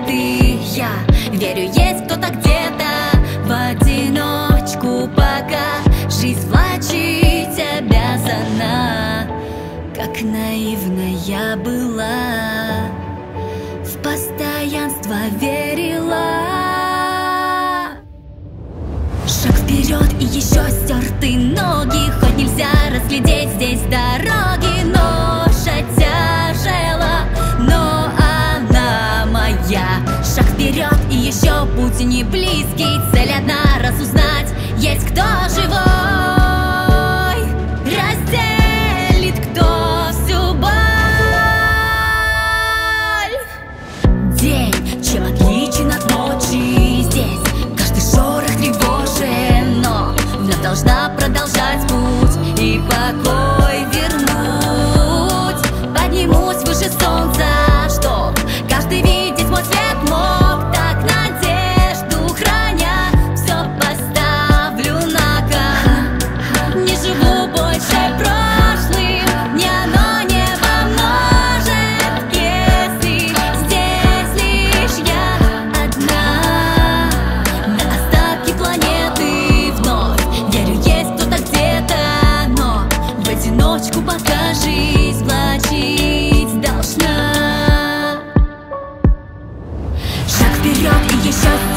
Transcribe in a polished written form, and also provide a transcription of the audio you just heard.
планеты. Я верю, есть кто-то где-то в одиночку, пока жизнь влачить обязана. Как наивна я была, в постоянство верила. Шаг вперед и еще стертые ноги, хоть нельзя разглядеть здесь дороги. Ноша тяжела, но она моя. Шаг вперед и еще путь не близкий. Цель одна — раз узнать, есть кто живой. Разделит кто всю боль. День, чем отличен от ночи. Здесь каждый шорох тревожен, но вновь должна продолжать путь и покой вернуть. Поднимусь выше солнца, чтоб каждый видеть мой свет мог. Так надежду храня, все поставлю на кон. Не живу больше прошлым, мне оно не поможет, если здесь лишь я одна. На остатки планеты вновь верю, есть кто-то где-то, но в одиночку пока жизнь влачить должна. Шаг вперед и еще